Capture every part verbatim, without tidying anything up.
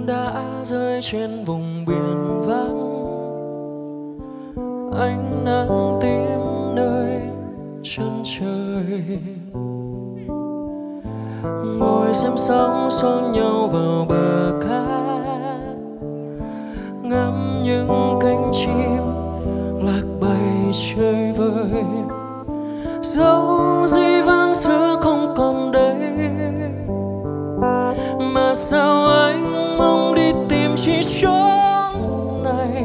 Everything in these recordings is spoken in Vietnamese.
đã rơi trên vùng biển vắng, ánh nắng tím nơi chân trời. Ngồi xem sóng xô nhau vào bờ cát, ngắm những cánh chim lạc bầy chơi vơi. Dẫu dĩ vãng xưa không còn đây, mà sao anh mong đi tìm chỉ chốn này.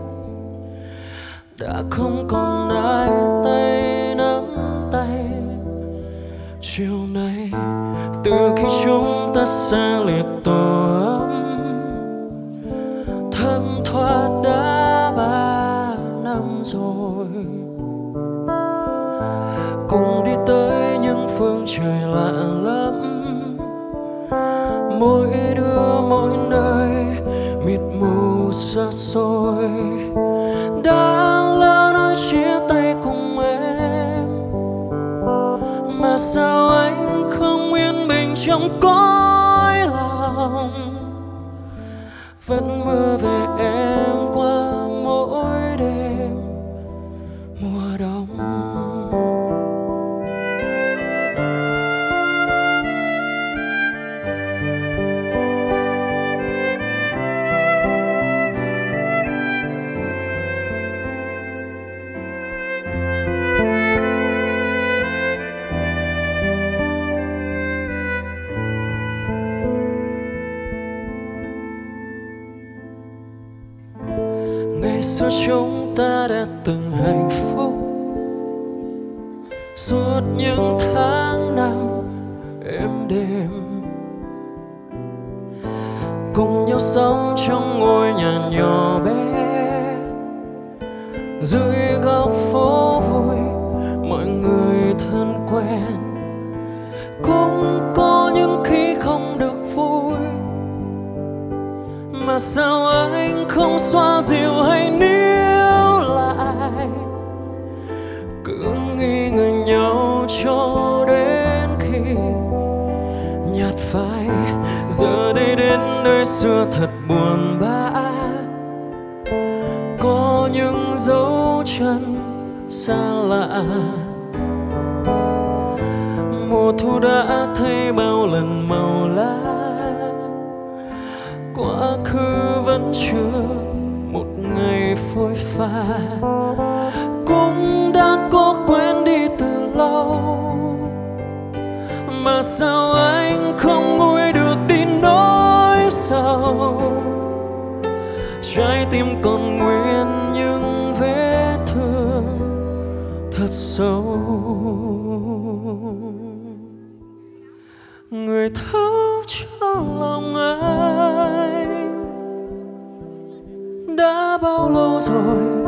Đã không còn ai tay nắm tay chiều nay, từ khi chúng ta xa liệt tổ ấm thấm thoát đã ba năm rồi. Cùng đi tới những phương trời lạ lắm, mỗi đứa mỗi nơi mịt mù xa xôi. Đã lỡ nói chia tay cùng em, mà sao anh không yên bình trong cõi lòng. Vẫn mơ về em qua mỗi đêm mùa đông. Ngày xưa chúng ta đã từng hạnh phúc, suốt những tháng năm êm đềm, cùng nhau sống trong ngôi nhà nhỏ bé. Dưới góc phố vui mọi người thân quen, cũng có những khi không được vui. Mà sao anh không xoa dịu hay níu lại, cứ nghi ngờ nhau cho đến khi nhạt phai. Giờ đây đến nơi xưa thật buồn bã, có những dấu chân xa lạ. Mùa thu đã thấy bao lần màu lá, quá khứ vẫn chưa một ngày phôi pha. Cũng đã cố quên đi từ lâu, mà sao anh không nguôi được đi nỗi sầu. Trái tim còn nguyên những vết thương thật sâu. Người thấu cho lòng anh đã bao lâu rồi